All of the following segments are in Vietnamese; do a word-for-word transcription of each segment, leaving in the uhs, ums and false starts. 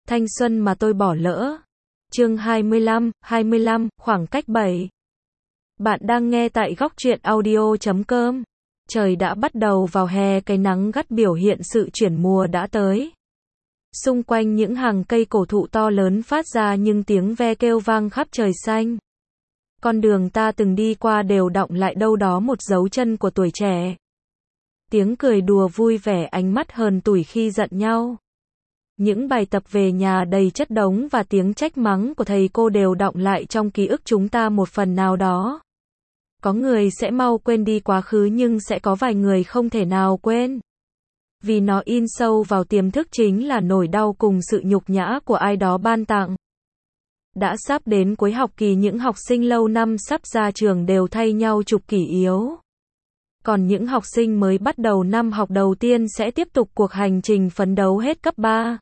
Thanh xuân mà tôi bỏ lỡ. Chương hai mươi lăm, hai mươi lăm, khoảng cách bảy. Bạn đang nghe tại góc truyện audio chấm com. Trời đã bắt đầu vào hè, cái nắng gắt biểu hiện sự chuyển mùa đã tới. Xung quanh những hàng cây cổ thụ to lớn phát ra những tiếng ve kêu vang khắp trời xanh. Con đường ta từng đi qua đều đọng lại đâu đó một dấu chân của tuổi trẻ. Tiếng cười đùa vui vẻ, ánh mắt hờn tủi khi giận nhau. Những bài tập về nhà đầy chất đống và tiếng trách mắng của thầy cô đều đọng lại trong ký ức chúng ta một phần nào đó. Có người sẽ mau quên đi quá khứ nhưng sẽ có vài người không thể nào quên. Vì nó in sâu vào tiềm thức, chính là nỗi đau cùng sự nhục nhã của ai đó ban tặng. Đã sắp đến cuối học kỳ, những học sinh lâu năm sắp ra trường đều thay nhau chụp kỷ yếu. Còn những học sinh mới bắt đầu năm học đầu tiên sẽ tiếp tục cuộc hành trình phấn đấu hết cấp ba.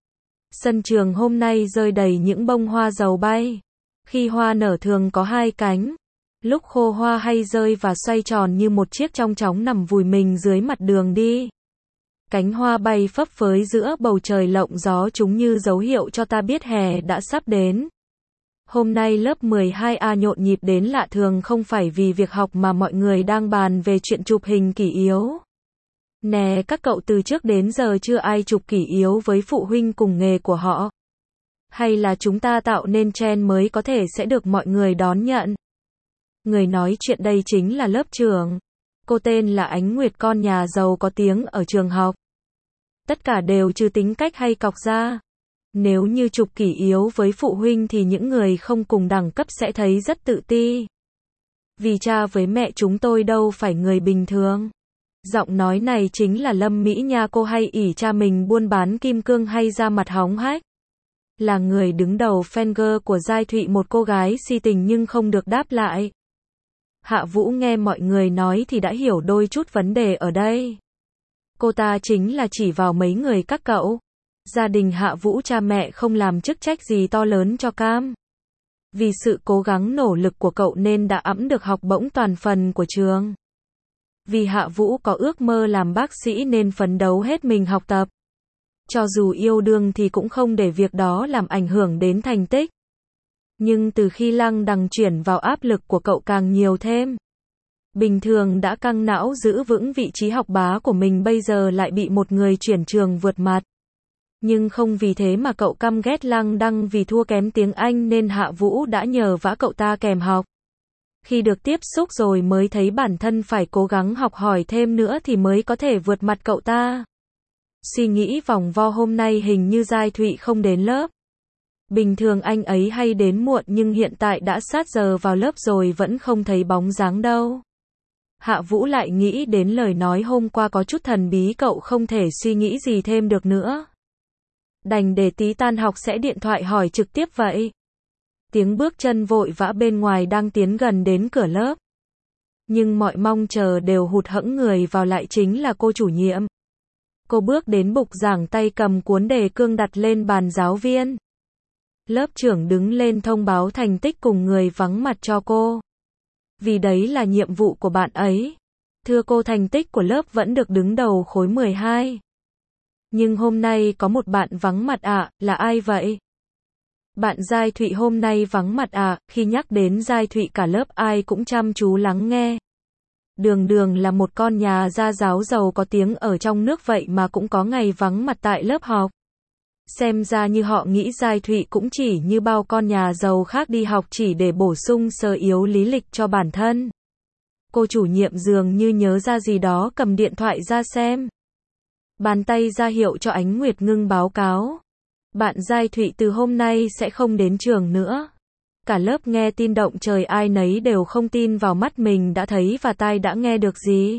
Sân trường hôm nay rơi đầy những bông hoa dầu bay. Khi hoa nở thường có hai cánh. Lúc khô hoa hay rơi và xoay tròn như một chiếc chong chóng nằm vùi mình dưới mặt đường đi. Cánh hoa bay phấp phới giữa bầu trời lộng gió, chúng như dấu hiệu cho ta biết hè đã sắp đến. Hôm nay lớp mười hai A nhộn nhịp đến lạ thường, không phải vì việc học mà mọi người đang bàn về chuyện chụp hình kỷ yếu. Nè, các cậu từ trước đến giờ chưa ai chụp kỷ yếu với phụ huynh cùng nghề của họ. Hay là chúng ta tạo nên trend mới có thể sẽ được mọi người đón nhận? Người nói chuyện đây chính là lớp trưởng. Cô tên là Ánh Nguyệt, con nhà giàu có tiếng ở trường học. Tất cả đều trừ tính cách hay cọc ra. Nếu như chụp kỷ yếu với phụ huynh thì những người không cùng đẳng cấp sẽ thấy rất tự ti. Vì cha với mẹ chúng tôi đâu phải người bình thường. Giọng nói này chính là Lâm Mỹ nha, cô hay ỷ cha mình buôn bán kim cương hay ra mặt hóng hách. Là người đứng đầu fangirl của Giai Thụy, một cô gái si tình nhưng không được đáp lại. Hạ Vũ nghe mọi người nói thì đã hiểu đôi chút vấn đề ở đây. Cô ta chính là chỉ vào mấy người các cậu. Gia đình Hạ Vũ, cha mẹ không làm chức trách gì to lớn cho Cam. Vì sự cố gắng nỗ lực của cậu nên đã ẵm được học bổng toàn phần của trường. Vì Hạ Vũ có ước mơ làm bác sĩ nên phấn đấu hết mình học tập. Cho dù yêu đương thì cũng không để việc đó làm ảnh hưởng đến thành tích. Nhưng từ khi Lăng Đằng chuyển vào, áp lực của cậu càng nhiều thêm. Bình thường đã căng não giữ vững vị trí học bá của mình, bây giờ lại bị một người chuyển trường vượt mặt. Nhưng không vì thế mà cậu căm ghét Lăng Đăng vì thua kém tiếng Anh nên Hạ Vũ đã nhờ vả cậu ta kèm học. Khi được tiếp xúc rồi mới thấy bản thân phải cố gắng học hỏi thêm nữa thì mới có thể vượt mặt cậu ta. Suy nghĩ vòng vo, hôm nay hình như Giai Thụy không đến lớp. Bình thường anh ấy hay đến muộn nhưng hiện tại đã sát giờ vào lớp rồi vẫn không thấy bóng dáng đâu. Hạ Vũ lại nghĩ đến lời nói hôm qua có chút thần bí, cậu không thể suy nghĩ gì thêm được nữa. Đành để tí tan học sẽ điện thoại hỏi trực tiếp vậy. Tiếng bước chân vội vã bên ngoài đang tiến gần đến cửa lớp. Nhưng mọi mong chờ đều hụt hẫng, người vào lại chính là cô chủ nhiệm. Cô bước đến bục giảng, tay cầm cuốn đề cương đặt lên bàn giáo viên. Lớp trưởng đứng lên thông báo thành tích cùng người vắng mặt cho cô. Vì đấy là nhiệm vụ của bạn ấy. Thưa cô, thành tích của lớp vẫn được đứng đầu khối mười hai. Nhưng hôm nay có một bạn vắng mặt ạ, à, là ai vậy? Bạn Giai Thụy hôm nay vắng mặt à? Khi nhắc đến Giai Thụy cả lớp ai cũng chăm chú lắng nghe. Đường đường là một con nhà gia giáo giàu có tiếng ở trong nước vậy mà cũng có ngày vắng mặt tại lớp học. Xem ra như họ nghĩ Giai Thụy cũng chỉ như bao con nhà giàu khác đi học chỉ để bổ sung sơ yếu lý lịch cho bản thân. Cô chủ nhiệm dường như nhớ ra gì đó, cầm điện thoại ra xem. Bàn tay ra hiệu cho Ánh Nguyệt ngưng báo cáo. Bạn Giai Thụy từ hôm nay sẽ không đến trường nữa. Cả lớp nghe tin động trời, ai nấy đều không tin vào mắt mình đã thấy và tai đã nghe được gì.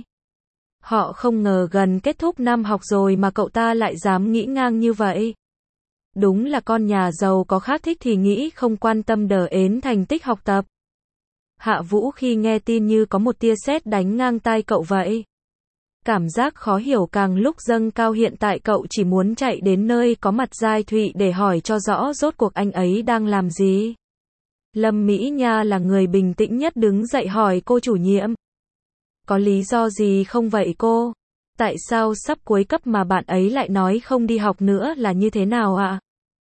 Họ không ngờ gần kết thúc năm học rồi mà cậu ta lại dám nghĩ ngang như vậy. Đúng là con nhà giàu có khác, thích thì nghĩ không quan tâm đờ ến thành tích học tập. Hạ Vũ khi nghe tin như có một tia sét đánh ngang tai cậu vậy. Cảm giác khó hiểu càng lúc dâng cao, hiện tại cậu chỉ muốn chạy đến nơi có mặt Giai Thụy để hỏi cho rõ rốt cuộc anh ấy đang làm gì. Lâm Mỹ Nha là người bình tĩnh nhất, đứng dậy hỏi cô chủ nhiệm. Có lý do gì không vậy cô? Tại sao sắp cuối cấp mà bạn ấy lại nói không đi học nữa, là như thế nào ạ?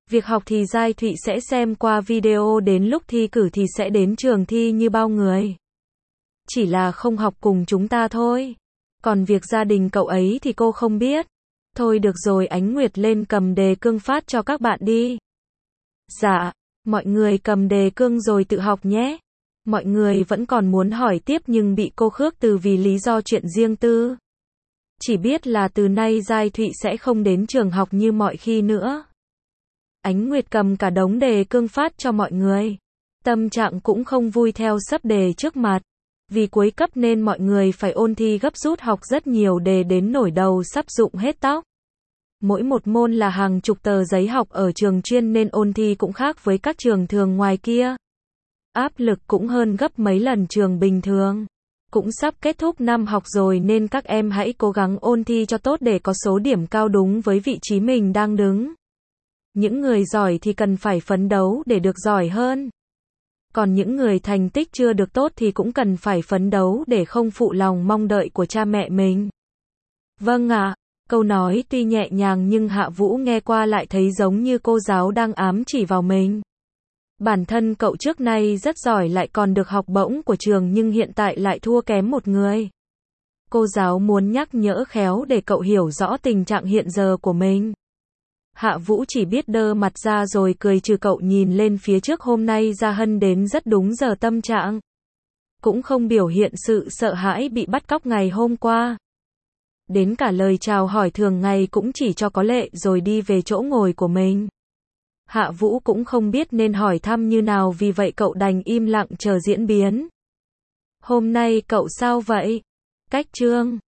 Việc học thì Giai Thụy sẽ xem qua video, đến lúc thi cử thì sẽ đến trường thi như bao người. Chỉ là không học cùng chúng ta thôi. Còn việc gia đình cậu ấy thì cô không biết. Thôi được rồi, Ánh Nguyệt lên cầm đề cương phát cho các bạn đi. Dạ, mọi người cầm đề cương rồi tự học nhé. Mọi người vẫn còn muốn hỏi tiếp nhưng bị cô khước từ vì lý do chuyện riêng tư. Chỉ biết là từ nay Giai Thụy sẽ không đến trường học như mọi khi nữa. Ánh Nguyệt cầm cả đống đề cương phát cho mọi người. Tâm trạng cũng không vui theo sấp đề trước mặt. Vì cuối cấp nên mọi người phải ôn thi gấp rút, học rất nhiều đề đến nổi đầu sắp rụng hết tóc. Mỗi một môn là hàng chục tờ giấy, học ở trường chuyên nên ôn thi cũng khác với các trường thường ngoài kia. Áp lực cũng hơn gấp mấy lần trường bình thường. Cũng sắp kết thúc năm học rồi nên các em hãy cố gắng ôn thi cho tốt để có số điểm cao đúng với vị trí mình đang đứng. Những người giỏi thì cần phải phấn đấu để được giỏi hơn. Còn những người thành tích chưa được tốt thì cũng cần phải phấn đấu để không phụ lòng mong đợi của cha mẹ mình. Vâng ạ. Câu nói tuy nhẹ nhàng nhưng Hạ Vũ nghe qua lại thấy giống như cô giáo đang ám chỉ vào mình. Bản thân cậu trước nay rất giỏi, lại còn được học bổng của trường, nhưng hiện tại lại thua kém một người. Cô giáo muốn nhắc nhở khéo để cậu hiểu rõ tình trạng hiện giờ của mình. Hạ Vũ chỉ biết đơ mặt ra rồi cười trừ. Cậu nhìn lên phía trước, hôm nay Gia Hân đến rất đúng giờ tâm trạng. Cũng không biểu hiện sự sợ hãi bị bắt cóc ngày hôm qua. Đến cả lời chào hỏi thường ngày cũng chỉ cho có lệ rồi đi về chỗ ngồi của mình. Hạ Vũ cũng không biết nên hỏi thăm như nào, vì vậy cậu đành im lặng chờ diễn biến. Hôm nay cậu sao vậy? Cách chương